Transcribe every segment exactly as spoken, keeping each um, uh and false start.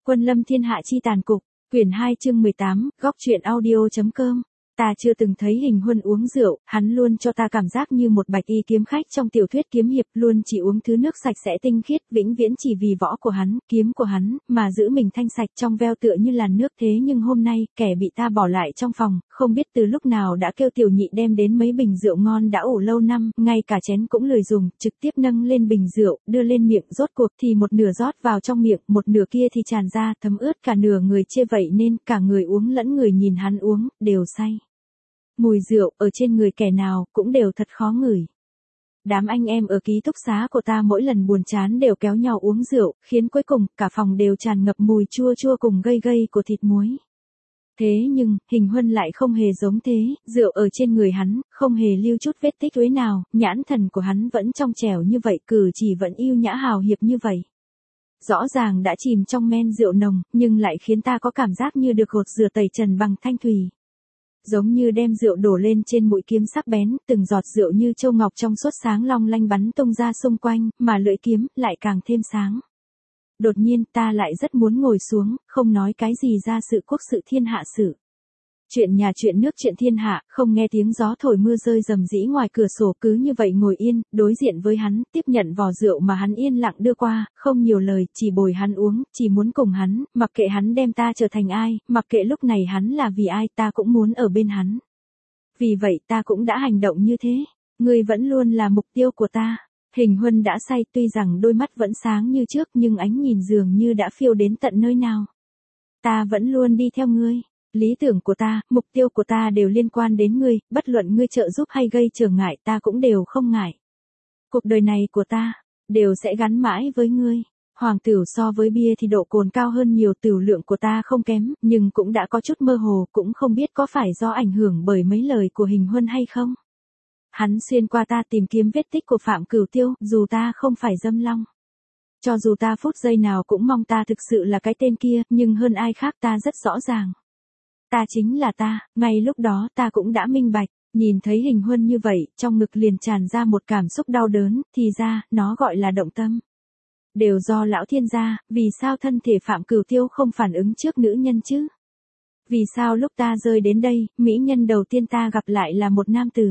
Quân lâm thiên hạ chi tàn cục, quyển hai chương mười tám, góc truyện audio.com. Ta chưa từng thấy Hình Huân uống rượu, hắn luôn cho ta cảm giác như một bạch y kiếm khách trong tiểu thuyết kiếm hiệp, luôn chỉ uống thứ nước sạch sẽ tinh khiết, vĩnh viễn chỉ vì võ của hắn, kiếm của hắn, mà giữ mình thanh sạch trong veo tựa như làn nước. Thế nhưng hôm nay, kẻ bị ta bỏ lại trong phòng, không biết từ lúc nào đã kêu tiểu nhị đem đến mấy bình rượu ngon đã ủ lâu năm, ngay cả chén cũng lười dùng, trực tiếp nâng lên bình rượu, đưa lên miệng, rốt cuộc thì một nửa rót vào trong miệng, một nửa kia thì tràn ra, thấm ướt cả nửa người, chê vậy nên cả người uống lẫn người nhìn hắn uống, đều say. Mùi rượu ở trên người kẻ nào cũng đều thật khó ngửi. Đám anh em ở ký túc xá của ta mỗi lần buồn chán đều kéo nhau uống rượu, khiến cuối cùng cả phòng đều tràn ngập mùi chua chua cùng gây gây của thịt muối. Thế nhưng, Hình Huân lại không hề giống thế, rượu ở trên người hắn, không hề lưu chút vết tích uế nào, nhãn thần của hắn vẫn trong trẻo như vậy, cử chỉ vẫn yêu nhã hào hiệp như vậy. Rõ ràng đã chìm trong men rượu nồng, nhưng lại khiến ta có cảm giác như được gột rửa tẩy trần bằng thanh thủy. Giống như đem rượu đổ lên trên mũi kiếm sắc bén, từng giọt rượu như châu ngọc trong suốt sáng long lanh bắn tung ra xung quanh, mà lưỡi kiếm lại càng thêm sáng. Đột nhiên ta lại rất muốn ngồi xuống, không nói cái gì ra sự quốc sự thiên hạ sự. Chuyện nhà chuyện nước chuyện thiên hạ, không nghe tiếng gió thổi mưa rơi rầm rĩ ngoài cửa sổ, cứ như vậy ngồi yên, đối diện với hắn, tiếp nhận vò rượu mà hắn yên lặng đưa qua, không nhiều lời, chỉ bồi hắn uống, chỉ muốn cùng hắn, mặc kệ hắn đem ta trở thành ai, mặc kệ lúc này hắn là vì ai, ta cũng muốn ở bên hắn. Vì vậy ta cũng đã hành động như thế, ngươi vẫn luôn là mục tiêu của ta. Hình Huân đã say, tuy rằng đôi mắt vẫn sáng như trước nhưng ánh nhìn dường như đã phiêu đến tận nơi nào. Ta vẫn luôn đi theo ngươi. Lý tưởng của ta, mục tiêu của ta đều liên quan đến ngươi, bất luận ngươi trợ giúp hay gây trở ngại ta cũng đều không ngại. Cuộc đời này của ta, đều sẽ gắn mãi với ngươi. Hoàng tửu so với bia thì độ cồn cao hơn nhiều, tửu lượng của ta không kém, nhưng cũng đã có chút mơ hồ, cũng không biết có phải do ảnh hưởng bởi mấy lời của Hình Huân hay không. Hắn xuyên qua ta tìm kiếm vết tích của Phạm Cửu Tiêu, dù ta không phải Dâm Long. Cho dù ta phút giây nào cũng mong ta thực sự là cái tên kia, nhưng hơn ai khác ta rất rõ ràng. Ta chính là ta, ngay lúc đó ta cũng đã minh bạch, nhìn thấy Hình Huân như vậy, trong ngực liền tràn ra một cảm xúc đau đớn, thì ra, nó gọi là động tâm. Đều do lão thiên gia, vì sao thân thể Phạm Cửu Tiêu không phản ứng trước nữ nhân chứ? Vì sao lúc ta rơi đến đây, mỹ nhân đầu tiên ta gặp lại là một nam tử?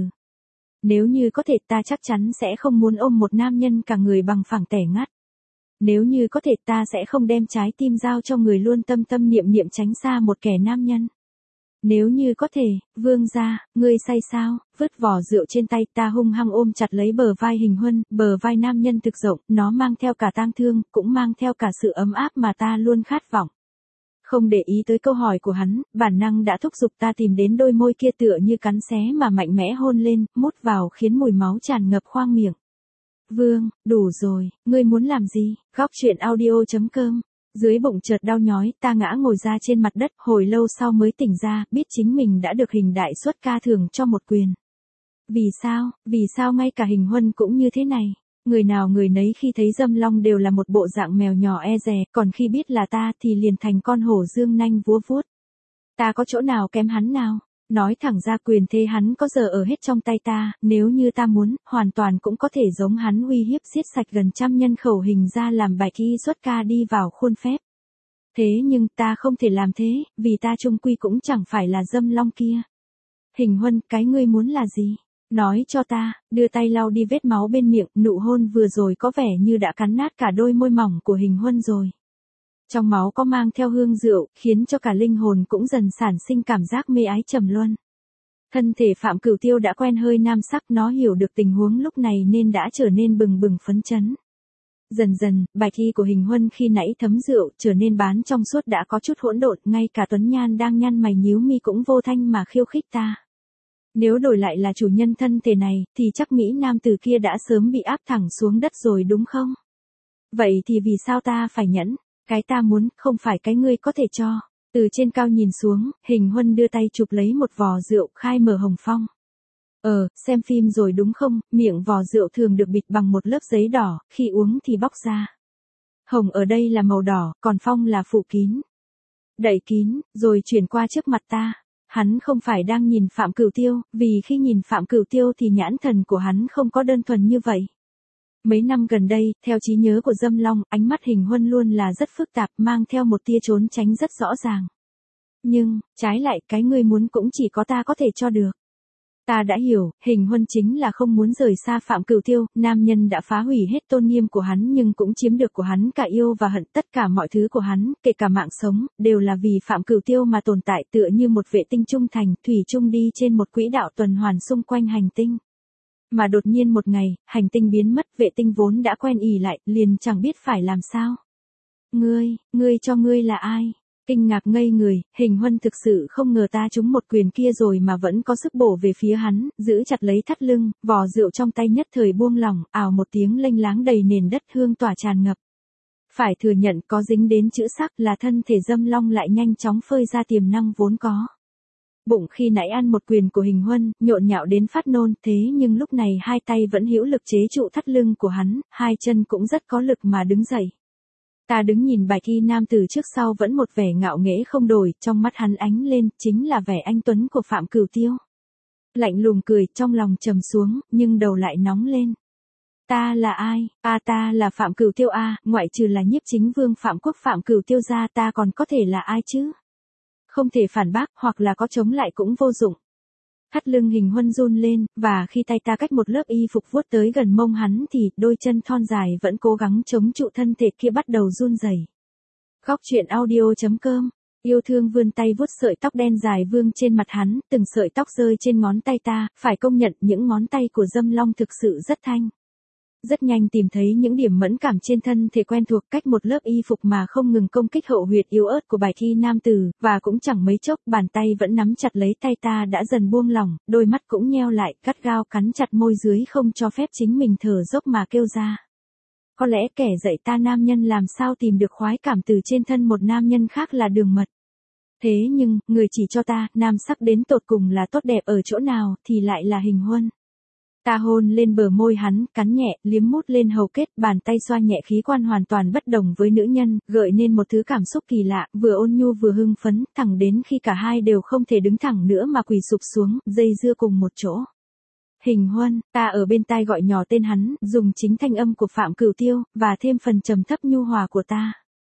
Nếu như có thể ta chắc chắn sẽ không muốn ôm một nam nhân cả người bằng phẳng tẻ ngắt. Nếu như có thể ta sẽ không đem trái tim giao cho người luôn tâm tâm niệm niệm tránh xa một kẻ nam nhân. Nếu như có thể, vương gia, ngươi say sao, vứt vỏ rượu trên tay, ta hung hăng ôm chặt lấy bờ vai Hình Huân, bờ vai nam nhân thực rộng, nó mang theo cả tang thương, cũng mang theo cả sự ấm áp mà ta luôn khát vọng. Không để ý tới câu hỏi của hắn, bản năng đã thúc giục ta tìm đến đôi môi kia tựa như cắn xé mà mạnh mẽ hôn lên, mút vào khiến mùi máu tràn ngập khoang miệng. Vương, đủ rồi, ngươi muốn làm gì? Góc truyện audio.com. Dưới bụng chợt đau nhói, ta ngã ngồi ra trên mặt đất, hồi lâu sau mới tỉnh ra, biết chính mình đã được Hình đại xuất ca thưởng cho một quyền. Vì sao, vì sao ngay cả Hình Huân cũng như thế này? Người nào người nấy khi thấy Dâm Long đều là một bộ dạng mèo nhỏ e dè, còn khi biết là ta thì liền thành con hổ dương nanh vúa vuốt. Ta có chỗ nào kém hắn nào? Nói thẳng ra quyền thế hắn có giờ ở hết trong tay ta, nếu như ta muốn, hoàn toàn cũng có thể giống hắn uy hiếp giết sạch gần trăm nhân khẩu Hình ra làm bạch y xuất ca đi vào khuôn phép. Thế nhưng ta không thể làm thế, vì ta chung quy cũng chẳng phải là Dâm Long kia. Hình Huân, cái ngươi muốn là gì? Nói cho ta, đưa tay lau đi vết máu bên miệng, nụ hôn vừa rồi có vẻ như đã cắn nát cả đôi môi mỏng của Hình Huân rồi. Trong máu có mang theo hương rượu, khiến cho cả linh hồn cũng dần sản sinh cảm giác mê ái trầm luân. Thân thể Phạm Cửu Tiêu đã quen hơi nam sắc, nó hiểu được tình huống lúc này nên đã trở nên bừng bừng phấn chấn. Dần dần, bạch y của Hình Huân khi nãy thấm rượu, trở nên bán trong suốt đã có chút hỗn độn, ngay cả Tuấn Nhan đang nhăn mày nhíu mi cũng vô thanh mà khiêu khích ta. Nếu đổi lại là chủ nhân thân thể này, thì chắc Mỹ nam tử kia đã sớm bị áp thẳng xuống đất rồi đúng không? Vậy thì vì sao ta phải nhẫn? Cái ta muốn, không phải cái ngươi có thể cho. Từ trên cao nhìn xuống, Hình Huân đưa tay chụp lấy một vò rượu, khai mở hồng phong. Ờ, xem phim rồi đúng không, miệng vò rượu thường được bịt bằng một lớp giấy đỏ, khi uống thì bóc ra. Hồng ở đây là màu đỏ, còn phong là phủ kín. Đậy kín, rồi chuyển qua trước mặt ta. Hắn không phải đang nhìn Phạm Cửu Tiêu, vì khi nhìn Phạm Cửu Tiêu thì nhãn thần của hắn không có đơn thuần như vậy. Mấy năm gần đây, theo trí nhớ của Dâm Long, ánh mắt Hình Huân luôn là rất phức tạp, mang theo một tia trốn tránh rất rõ ràng. Nhưng, trái lại, cái ngươi muốn cũng chỉ có ta có thể cho được. Ta đã hiểu, Hình Huân chính là không muốn rời xa Phạm Cửu Tiêu, nam nhân đã phá hủy hết tôn nghiêm của hắn nhưng cũng chiếm được của hắn cả yêu và hận, tất cả mọi thứ của hắn, kể cả mạng sống, đều là vì Phạm Cửu Tiêu mà tồn tại, tựa như một vệ tinh trung thành, thủy chung đi trên một quỹ đạo tuần hoàn xung quanh hành tinh. Mà đột nhiên một ngày, hành tinh biến mất, vệ tinh vốn đã quen ỉ lại, liền chẳng biết phải làm sao. Ngươi, ngươi cho ngươi là ai? Kinh ngạc ngây người, Hình Huân thực sự không ngờ ta trúng một quyền kia rồi mà vẫn có sức bổ về phía hắn, giữ chặt lấy thắt lưng, vò rượu trong tay nhất thời buông lỏng, ào một tiếng lênh láng đầy nền đất, hương tỏa tràn ngập. Phải thừa nhận có dính đến chữ sắc là thân thể Dâm Long lại nhanh chóng phơi ra tiềm năng vốn có. Bụng khi nãy ăn một quyền của Hình Huân, nhộn nhạo đến phát nôn, thế nhưng lúc này hai tay vẫn hữu lực chế trụ thắt lưng của hắn, hai chân cũng rất có lực mà đứng dậy. Ta đứng nhìn bạch y nam tử trước sau vẫn một vẻ ngạo nghễ không đổi, trong mắt hắn ánh lên, chính là vẻ anh tuấn của Phạm Cửu Tiêu. Lạnh lùng cười, trong lòng trầm xuống, nhưng đầu lại nóng lên. Ta là ai? A ta là Phạm Cửu Tiêu a, ngoại trừ là Nhiếp Chính Vương Phạm Quốc Phạm Cửu Tiêu ra ta còn có thể là ai chứ? Không thể phản bác, hoặc là có chống lại cũng vô dụng. Thắt lưng Hình Huân run lên, và khi tay ta cách một lớp y phục vuốt tới gần mông hắn thì đôi chân thon dài vẫn cố gắng chống trụ thân thể kia bắt đầu run rẩy. Góc truyện audio chấm com, yêu thương vươn tay vuốt sợi tóc đen dài vương trên mặt hắn, từng sợi tóc rơi trên ngón tay ta, phải công nhận những ngón tay của Dâm Long thực sự rất thanh. Rất nhanh tìm thấy những điểm mẫn cảm trên thân thể quen thuộc, cách một lớp y phục mà không ngừng công kích hậu huyệt yếu ớt của bạch y nam tử, và cũng chẳng mấy chốc, bàn tay vẫn nắm chặt lấy tay ta đã dần buông lỏng, đôi mắt cũng nheo lại, gắt gao cắn chặt môi dưới không cho phép chính mình thở dốc mà kêu ra. Có lẽ kẻ dạy ta nam nhân làm sao tìm được khoái cảm từ trên thân một nam nhân khác là đường mật. Thế nhưng, người chỉ cho ta, nam sắc đến tột cùng là tốt đẹp ở chỗ nào, thì lại là Hình Huân. Ta hôn lên bờ môi hắn, cắn nhẹ, liếm mút lên hầu kết, bàn tay xoa nhẹ khí quan hoàn toàn bất đồng với nữ nhân, gợi nên một thứ cảm xúc kỳ lạ, vừa ôn nhu vừa hưng phấn, thẳng đến khi cả hai đều không thể đứng thẳng nữa mà quỳ sụp xuống, dây dưa cùng một chỗ. Hình Huân, ta ở bên tai gọi nhỏ tên hắn, dùng chính thanh âm của Phạm Cửu Tiêu, và thêm phần trầm thấp nhu hòa của ta.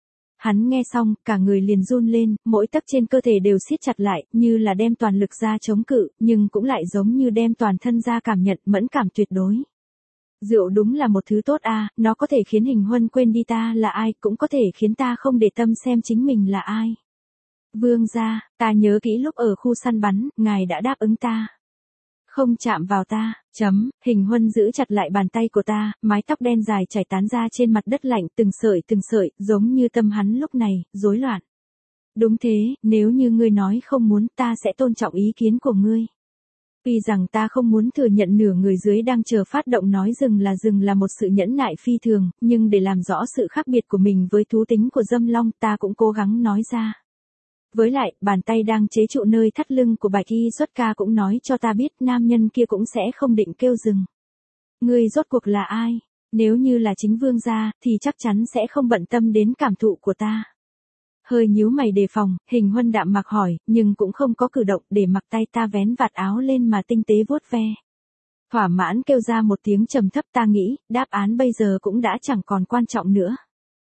Hắn nghe xong, cả người liền run lên, mỗi tấc trên cơ thể đều siết chặt lại, như là đem toàn lực ra chống cự, nhưng cũng lại giống như đem toàn thân ra cảm nhận mẫn cảm tuyệt đối. Rượu đúng là một thứ tốt a, nó có thể khiến Hình Huân quên đi ta là ai, cũng có thể khiến ta không để tâm xem chính mình là ai. Vương gia, ta nhớ kỹ lúc ở khu săn bắn, ngài đã đáp ứng ta. Không chạm vào ta, chấm, Hình Huân giữ chặt lại bàn tay của ta, mái tóc đen dài chảy tán ra trên mặt đất lạnh, từng sợi từng sợi, giống như tâm hắn lúc này, rối loạn. Đúng thế, nếu như ngươi nói không muốn, ta sẽ tôn trọng ý kiến của ngươi. Tuy rằng ta không muốn thừa nhận nửa người dưới đang chờ phát động nói dừng là dừng là một sự nhẫn nại phi thường, nhưng để làm rõ sự khác biệt của mình với thú tính của Dâm Long, ta cũng cố gắng nói ra. Với lại, bàn tay đang chế trụ nơi thắt lưng của bạch y xuất ca cũng nói cho ta biết nam nhân kia cũng sẽ không định kêu dừng. Ngươi rốt cuộc là ai? Nếu như là chính vương gia, thì chắc chắn sẽ không bận tâm đến cảm thụ của ta. Hơi nhíu mày đề phòng, Hình Huân đạm mặc hỏi, nhưng cũng không có cử động, để mặc tay ta vén vạt áo lên mà tinh tế vuốt ve. Thỏa mãn kêu ra một tiếng trầm thấp, ta nghĩ, đáp án bây giờ cũng đã chẳng còn quan trọng nữa.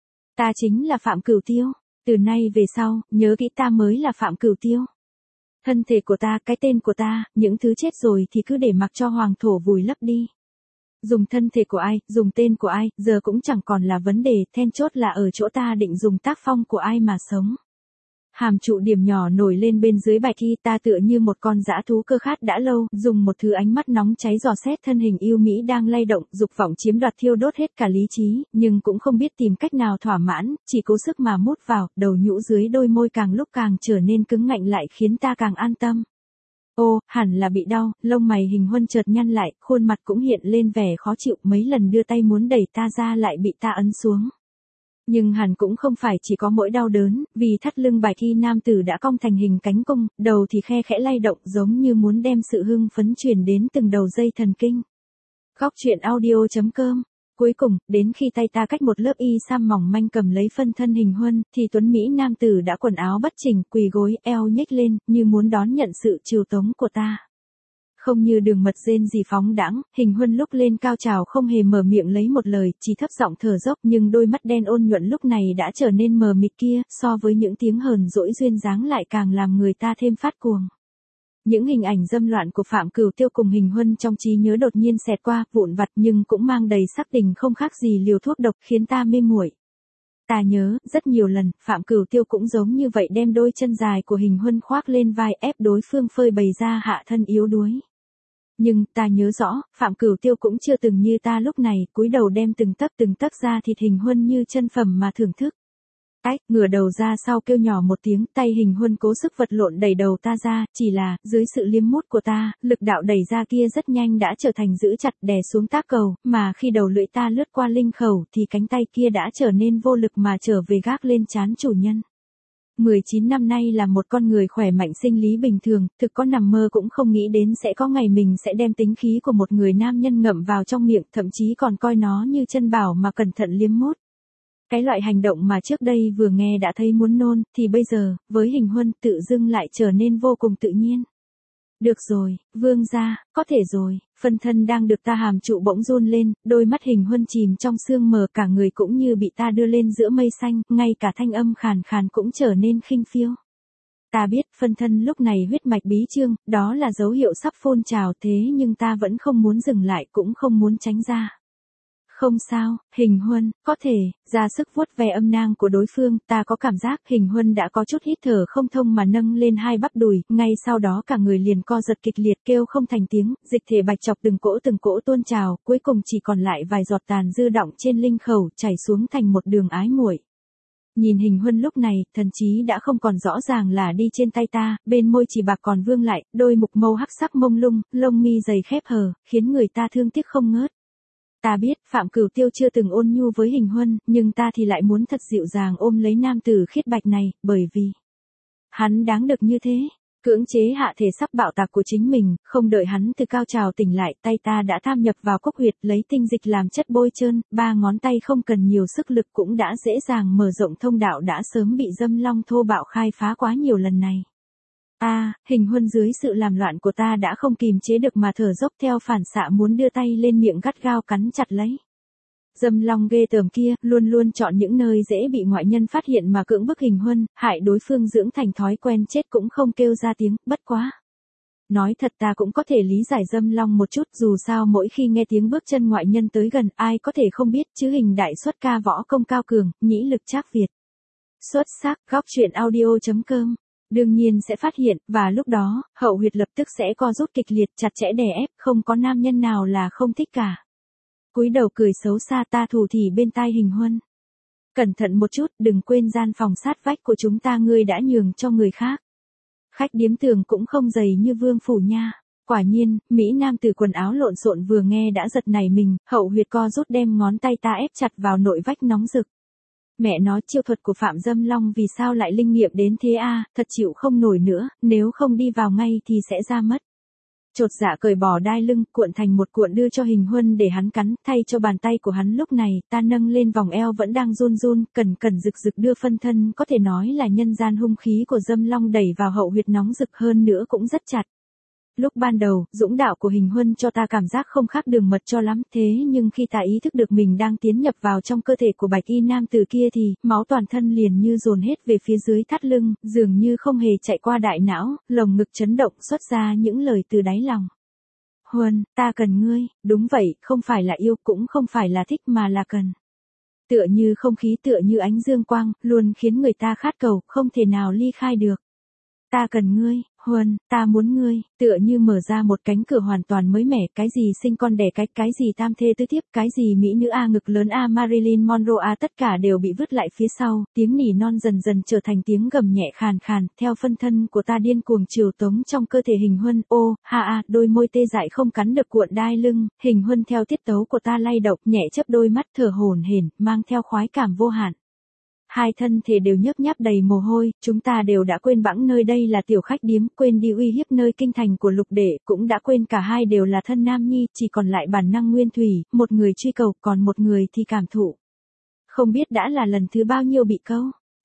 Ta chính là Phạm Cửu Tiêu. Từ nay về sau, nhớ kỹ ta mới là Phạm Cửu Tiêu. Thân thể của ta, cái tên của ta, những thứ chết rồi thì cứ để mặc cho hoàng thổ vùi lấp đi. Dùng thân thể của ai, dùng tên của ai, giờ cũng chẳng còn là vấn đề, then chốt là ở chỗ ta định dùng tác phong của ai mà sống. Hàm trụ điểm nhỏ nổi lên bên dưới bạch y, ta tựa như một con dã thú cơ khát đã lâu, dùng một thứ ánh mắt nóng cháy dò xét thân hình yêu mỹ đang lay động, dục vọng chiếm đoạt thiêu đốt hết cả lý trí, nhưng cũng không biết tìm cách nào thỏa mãn, chỉ cố sức mà mút vào, đầu nhũ dưới đôi môi càng lúc càng trở nên cứng ngạnh lại khiến ta càng an tâm. Ô, hẳn là bị đau, lông mày Hình Huân chợt nhăn lại, khuôn mặt cũng hiện lên vẻ khó chịu, mấy lần đưa tay muốn đẩy ta ra lại bị ta ấn xuống. Nhưng hẳn cũng không phải chỉ có mỗi đau đớn, vì thắt lưng bạch y nam tử đã cong thành hình cánh cung, đầu thì khe khẽ lay động giống như muốn đem sự hưng phấn truyền đến từng đầu dây thần kinh. Góc truyện audio chấm com. Cuối cùng, đến khi tay ta cách một lớp y sam mỏng manh cầm lấy phân thân Hình Huân, thì tuấn Mỹ nam tử đã quần áo bất chỉnh, quỳ gối, eo nhếch lên, như muốn đón nhận sự chiều tống của ta. Không như đường mật rên gì phóng đãng, Hình Huân lúc lên cao trào không hề mở miệng lấy một lời, chỉ thấp giọng thở dốc, nhưng đôi mắt đen ôn nhuận lúc này đã trở nên mờ mịt kia, so với những tiếng hờn dỗi duyên dáng lại càng làm người ta thêm phát cuồng. Những hình ảnh dâm loạn của Phạm Cửu Tiêu cùng Hình Huân trong trí nhớ đột nhiên xẹt qua, vụn vặt nhưng cũng mang đầy sắc tình không khác gì liều thuốc độc, khiến ta mê muội. Ta nhớ, rất nhiều lần, Phạm Cửu Tiêu cũng giống như vậy, đem đôi chân dài của Hình Huân khoác lên vai, ép đối phương phơi bày ra hạ thân yếu đuối. Nhưng, ta nhớ rõ, Phạm Cửu Tiêu cũng chưa từng như ta lúc này, cúi đầu đem từng tấc từng tấc da thịt Hình Huân như chân phẩm mà thưởng thức. Ách, ngửa đầu ra sau kêu nhỏ một tiếng, tay Hình Huân cố sức vật lộn đẩy đầu ta ra, chỉ là, dưới sự liếm mút của ta, lực đạo đẩy ra kia rất nhanh đã trở thành giữ chặt đè xuống tác cầu, mà khi đầu lưỡi ta lướt qua linh khẩu thì cánh tay kia đã trở nên vô lực mà trở về gác lên trán chủ nhân. mười chín năm nay là một con người khỏe mạnh sinh lý bình thường, thực có nằm mơ cũng không nghĩ đến sẽ có ngày mình sẽ đem tính khí của một người nam nhân ngậm vào trong miệng, thậm chí còn coi nó như chân bảo mà cẩn thận liếm mút. Cái loại hành động mà trước đây vừa nghe đã thấy muốn nôn, thì bây giờ, với Hình Huân tự dưng lại trở nên vô cùng tự nhiên. Được rồi, vương gia, có thể rồi, phân thân đang được ta hàm trụ bỗng run lên, đôi mắt Hình Huân chìm trong sương mờ, cả người cũng như bị ta đưa lên giữa mây xanh, ngay cả thanh âm khàn khàn cũng trở nên khinh phiêu. Ta biết, phân thân lúc này huyết mạch bí trương, đó là dấu hiệu sắp phun trào, thế nhưng ta vẫn không muốn dừng lại, cũng không muốn tránh ra. Không sao, Hình Huân, có thể, ra sức vuốt ve âm nang của đối phương, ta có cảm giác Hình Huân đã có chút hít thở không thông mà nâng lên hai bắp đùi, ngay sau đó cả người liền co giật kịch liệt kêu không thành tiếng, dịch thể bạch chọc từng cỗ từng cỗ tuôn trào, cuối cùng chỉ còn lại vài giọt tàn dư đọng trên linh khẩu, chảy xuống thành một đường ái muội. Nhìn Hình Huân lúc này, thần trí đã không còn rõ ràng là đi trên tay ta, bên môi chỉ bạc còn vương lại, đôi mục mâu hắc sắc mông lung, lông mi dày khép hờ, khiến người ta thương tiếc không ngớt. Ta biết, Phạm Cửu Tiêu chưa từng ôn nhu với Hình Huân, nhưng ta thì lại muốn thật dịu dàng ôm lấy nam tử khiết bạch này, bởi vì hắn đáng được như thế. Cưỡng chế hạ thể sắp bạo tạc của chính mình, không đợi hắn từ cao trào tỉnh lại, tay ta đã tham nhập vào cốc huyệt, lấy tinh dịch làm chất bôi trơn, ba ngón tay không cần nhiều sức lực cũng đã dễ dàng mở rộng thông đạo đã sớm bị dâm long thô bạo khai phá quá nhiều lần này. A, à, Hình Huân dưới sự làm loạn của ta đã không kìm chế được mà thở dốc theo phản xạ muốn đưa tay lên miệng gắt gao cắn chặt lấy. Dâm long ghê tởm kia, luôn luôn chọn những nơi dễ bị ngoại nhân phát hiện mà cưỡng bức Hình Huân, hại đối phương dưỡng thành thói quen chết cũng không kêu ra tiếng, bất quá. Nói thật ta cũng có thể lý giải dâm long một chút, dù sao mỗi khi nghe tiếng bước chân ngoại nhân tới gần, ai có thể không biết chứ Hình đại xuất ca võ công cao cường, nhĩ lực trác Việt. Xuất sắc, góc truyện audio chấm com. Đương nhiên sẽ phát hiện, và lúc đó, hậu huyệt lập tức sẽ co rút kịch liệt, chặt chẽ đè ép, không có nam nhân nào là không thích cả. Cúi đầu cười xấu xa ta thủ thỉ bên tai Hình Huân. Cẩn thận một chút, đừng quên gian phòng sát vách của chúng ta ngươi đã nhường cho người khác. Khách điếm tường cũng không dày như vương phủ nha. Quả nhiên, Mỹ nam tử quần áo lộn xộn vừa nghe đã giật nảy mình, hậu huyệt co rút đem ngón tay ta ép chặt vào nội vách nóng rực. Mẹ nói chiêu thuật của Phạm Dâm Long vì sao lại linh nghiệm đến thế a, à, thật chịu không nổi nữa, nếu không đi vào ngay thì sẽ ra mất. Chột dạ cởi bỏ đai lưng, cuộn thành một cuộn đưa cho Hình Huân để hắn cắn, thay cho bàn tay của hắn lúc này, ta nâng lên vòng eo vẫn đang run run, cần cần rực rực đưa phân thân, có thể nói là nhân gian hung khí của Dâm Long đẩy vào hậu huyệt nóng rực hơn nữa cũng rất chặt. Lúc ban đầu, dũng đạo của Hình Huân cho ta cảm giác không khác đường mật cho lắm, thế nhưng khi ta ý thức được mình đang tiến nhập vào trong cơ thể của bạch y nam tử kia thì, máu toàn thân liền như dồn hết về phía dưới thắt lưng, dường như không hề chạy qua đại não, lồng ngực chấn động xuất ra những lời từ đáy lòng. Huân, ta cần ngươi, đúng vậy, không phải là yêu cũng không phải là thích mà là cần. Tựa như không khí tựa như ánh dương quang, luôn khiến người ta khát cầu, không thể nào ly khai được. Ta cần ngươi, Huân, ta muốn ngươi, tựa như mở ra một cánh cửa hoàn toàn mới mẻ, cái gì sinh con đẻ cái, cái gì tam thê tứ thiếp, cái gì mỹ nữ A ngực lớn A Marilyn Monroe A tất cả đều bị vứt lại phía sau, tiếng nỉ non dần dần trở thành tiếng gầm nhẹ khàn khàn, theo phân thân của ta điên cuồng chiều tống trong cơ thể Hình Huân, ô, ha a, đôi môi tê dại không cắn được cuộn đai lưng, Hình Huân theo tiết tấu của ta lay động, nhẹ chớp đôi mắt thở hổn hển, mang theo khoái cảm vô hạn. Hai thân thể đều nhấp nháp đầy mồ hôi, chúng ta đều đã quên bẵng nơi đây là tiểu khách điếm, quên đi uy hiếp nơi kinh thành của lục đệ, cũng đã quên cả hai đều là thân nam nhi, chỉ còn lại bản năng nguyên thủy, một người truy cầu, còn một người thì cảm thụ. Không biết đã là lần thứ bao nhiêu bị câu.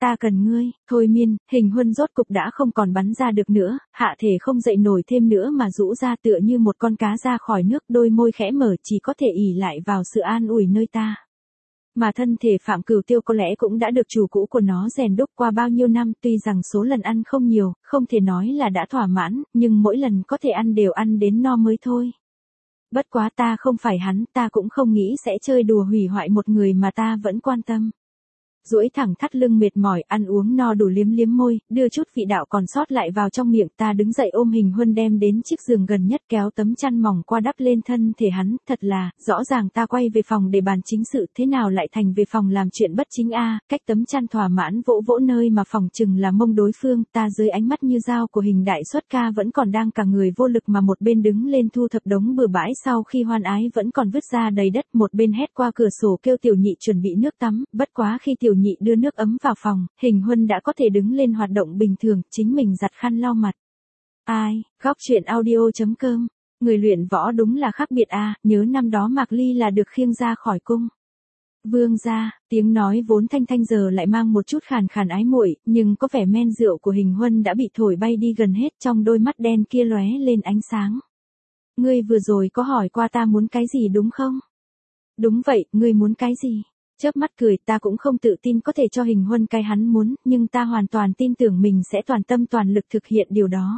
Ta cần ngươi, thôi miên, Hình Huân rốt cục đã không còn bắn ra được nữa, hạ thể không dậy nổi thêm nữa mà rũ ra tựa như một con cá ra khỏi nước, đôi môi khẽ mở chỉ có thể ỷ lại vào sự an ủi nơi ta. Mà thân thể Phạm Cửu Tiêu có lẽ cũng đã được chủ cũ của nó rèn đúc qua bao nhiêu năm, tuy rằng số lần ăn không nhiều, không thể nói là đã thỏa mãn, nhưng mỗi lần có thể ăn đều ăn đến no mới thôi. Bất quá ta không phải hắn, ta cũng không nghĩ sẽ chơi đùa hủy hoại một người mà ta vẫn quan tâm. Duỗi thẳng thắt lưng mệt mỏi, ăn uống no đủ liếm liếm môi, đưa chút vị đạo còn sót lại vào trong miệng, ta đứng dậy ôm Hình Huân đem đến chiếc giường gần nhất, kéo tấm chăn mỏng qua đắp lên thân thể hắn, thật là, rõ ràng ta quay về phòng để bàn chính sự, thế nào lại thành về phòng làm chuyện bất chính a? Cách tấm chăn thỏa mãn vỗ vỗ nơi mà phòng chừng là mông đối phương, ta dưới ánh mắt như dao của Hình đại xuất ca vẫn còn đang cả người vô lực mà một bên đứng lên thu thập đống bừa bãi sau khi hoan ái vẫn còn vứt ra đầy đất, một bên hét qua cửa sổ kêu Tiểu Nhị chuẩn bị nước tắm, bất quá khi Tiểu Nhị đưa nước ấm vào phòng, Hình Huân đã có thể đứng lên hoạt động bình thường, chính mình giặt khăn lau mặt. Ai, góc truyện audio chấm com, người luyện võ đúng là khác biệt a, nhớ năm đó Mạc Ly là được khiêng ra khỏi cung. Vương gia, tiếng nói vốn thanh thanh giờ lại mang một chút khàn khàn ái muội, nhưng có vẻ men rượu của Hình Huân đã bị thổi bay đi gần hết, trong đôi mắt đen kia lóe lên ánh sáng. Ngươi vừa rồi có hỏi qua ta muốn cái gì đúng không? Đúng vậy, ngươi muốn cái gì? Chớp mắt cười, ta cũng không tự tin có thể cho Hình Huân cái hắn muốn, nhưng ta hoàn toàn tin tưởng mình sẽ toàn tâm toàn lực thực hiện điều đó.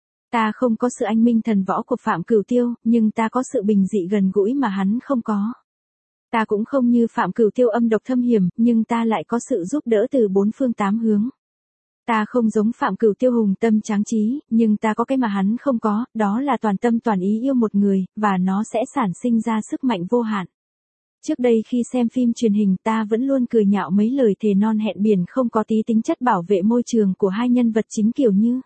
Ta không có sự anh minh thần võ của Phạm Cửu Tiêu, nhưng ta có sự bình dị gần gũi mà hắn không có. Ta cũng không như Phạm Cửu Tiêu âm độc thâm hiểm, nhưng ta lại có sự giúp đỡ từ bốn phương tám hướng. Ta không giống Phạm Cửu Tiêu hùng tâm tráng trí, nhưng ta có cái mà hắn không có, đó là toàn tâm toàn ý yêu một người, và nó sẽ sản sinh ra sức mạnh vô hạn. Trước đây khi xem phim truyền hình ta vẫn luôn cười nhạo mấy lời thề non hẹn biển không có tí tính chất bảo vệ môi trường của hai nhân vật chính kiểu như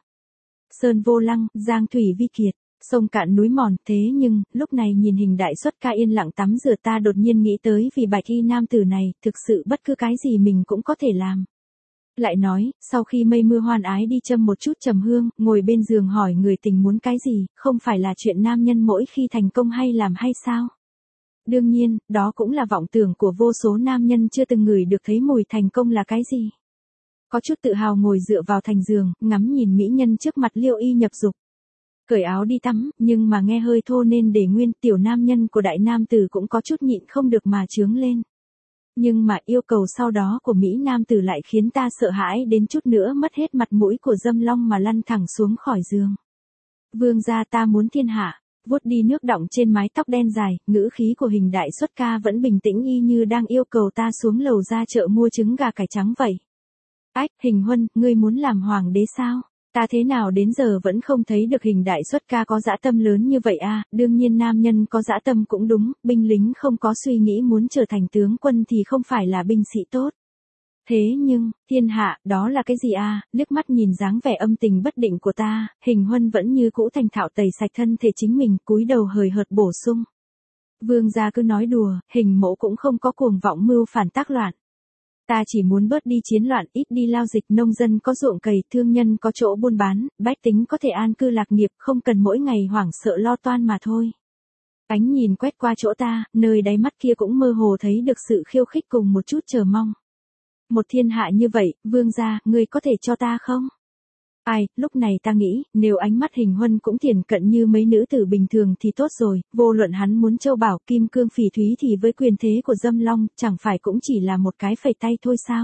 Sơn Vô Lăng, Giang Thủy Vi Kiệt, sông cạn núi mòn, thế nhưng, lúc này nhìn Hình đại xuất ca yên lặng tắm rửa ta đột nhiên nghĩ tới vì bạch y nam tử này, thực sự bất cứ cái gì mình cũng có thể làm. Lại nói, sau khi mây mưa hoan ái đi châm một chút trầm hương, ngồi bên giường hỏi người tình muốn cái gì, không phải là chuyện nam nhân mỗi khi thành công hay làm hay sao? Đương nhiên, đó cũng là vọng tưởng của vô số nam nhân chưa từng ngửi được thấy mùi thành công là cái gì. Có chút tự hào ngồi dựa vào thành giường, ngắm nhìn mỹ nhân trước mặt liêu y nhập dục. Cởi áo đi tắm, nhưng mà nghe hơi thô nên để nguyên, tiểu nam nhân của đại nam tử cũng có chút nhịn không được mà chướng lên. Nhưng mà yêu cầu sau đó của Mỹ nam tử lại khiến ta sợ hãi đến chút nữa mất hết mặt mũi của Dâm Long mà lăn thẳng xuống khỏi giường. Vương gia ta muốn thiên hạ. Vuốt đi nước đọng trên mái tóc đen dài, ngữ khí của Hình đại xuất ca vẫn bình tĩnh y như đang yêu cầu ta xuống lầu ra chợ mua trứng gà cải trắng vậy. Ách, Hình Huân, ngươi muốn làm hoàng đế sao? Ta thế nào đến giờ vẫn không thấy được Hình đại xuất ca có dã tâm lớn như vậy a? Đương nhiên nam nhân có dã tâm cũng đúng, binh lính không có suy nghĩ muốn trở thành tướng quân thì không phải là binh sĩ tốt. Thế nhưng, thiên hạ, đó là cái gì a? Liếc mắt nhìn dáng vẻ âm tình bất định của ta, Hình Huân vẫn như cũ thành thạo tẩy sạch thân thể chính mình, cúi đầu hời hợt bổ sung. Vương gia cứ nói đùa, Hình mẫu cũng không có cuồng vọng mưu phản tác loạn. Ta chỉ muốn bớt đi chiến loạn, ít đi lao dịch, nông dân có ruộng cày, thương nhân có chỗ buôn bán, bách tính có thể an cư lạc nghiệp, không cần mỗi ngày hoảng sợ lo toan mà thôi. Ánh nhìn quét qua chỗ ta, nơi đáy mắt kia cũng mơ hồ thấy được sự khiêu khích cùng một chút chờ mong. Một thiên hạ như vậy, vương gia, ngươi có thể cho ta không? Ai, lúc này ta nghĩ, nếu ánh mắt Hình Huân cũng thiển cận như mấy nữ tử bình thường thì tốt rồi, vô luận hắn muốn châu bảo kim cương phỉ thúy thì với quyền thế của Dâm Long, chẳng phải cũng chỉ là một cái phẩy tay thôi sao?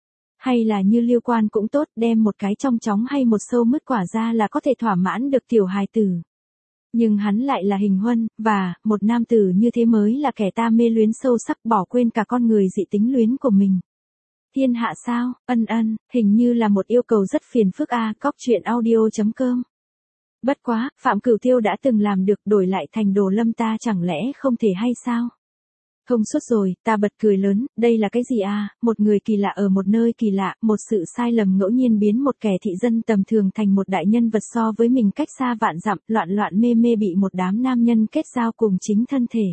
Hay là như Liêu Quan cũng tốt, đem một cái trong chóng hay một sâu mứt quả ra là có thể thỏa mãn được tiểu hài tử. Nhưng hắn lại là Hình Huân, và, một nam tử như thế mới là kẻ ta mê luyến sâu sắc bỏ quên cả con người dị tính luyến của mình. Thiên hạ sao, ân ân, hình như là một yêu cầu rất phiền phức a, góc truyện audio chấm com. Bất quá, Phạm Cửu Tiêu đã từng làm được, đổi lại thành Đồ Lâm ta chẳng lẽ không thể hay sao? Thông suốt rồi, ta bật cười lớn, đây là cái gì a? Một người kỳ lạ ở một nơi kỳ lạ, một sự sai lầm ngẫu nhiên biến một kẻ thị dân tầm thường thành một đại nhân vật so với mình cách xa vạn dặm, loạn loạn mê mê bị một đám nam nhân kết giao cùng chính thân thể.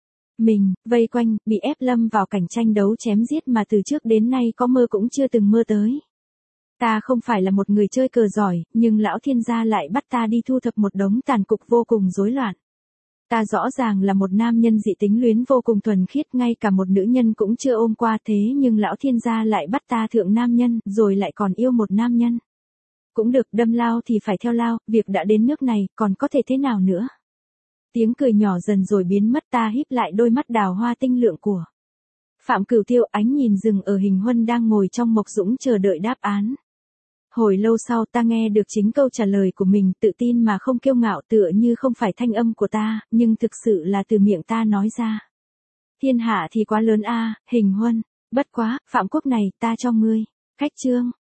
Mình, vây quanh, bị ép lâm vào cảnh tranh đấu chém giết mà từ trước đến nay có mơ cũng chưa từng mơ tới. Ta không phải là một người chơi cờ giỏi, nhưng lão thiên gia lại bắt ta đi thu thập một đống tàn cục vô cùng rối loạn. Ta rõ ràng là một nam nhân dị tính luyến vô cùng thuần khiết, ngay cả một nữ nhân cũng chưa ôm qua, thế nhưng lão thiên gia lại bắt ta thượng nam nhân, rồi lại còn yêu một nam nhân. Cũng được, đâm lao thì phải theo lao, việc đã đến nước này, còn có thể thế nào nữa. Tiếng cười nhỏ dần rồi biến mất, ta híp lại đôi mắt đào hoa tinh lượng của Phạm Cửu Tiêu, ánh nhìn dừng ở Hình Huân đang ngồi trong mộc dũng chờ đợi đáp án. Hồi lâu sau ta nghe được chính câu trả lời của mình, tự tin mà không kiêu ngạo, tựa như không phải thanh âm của ta, nhưng thực sự là từ miệng ta nói ra. Thiên hạ thì quá lớn a, Hình Huân, bất quá, Phạm Quốc này, ta cho ngươi. Khách chương.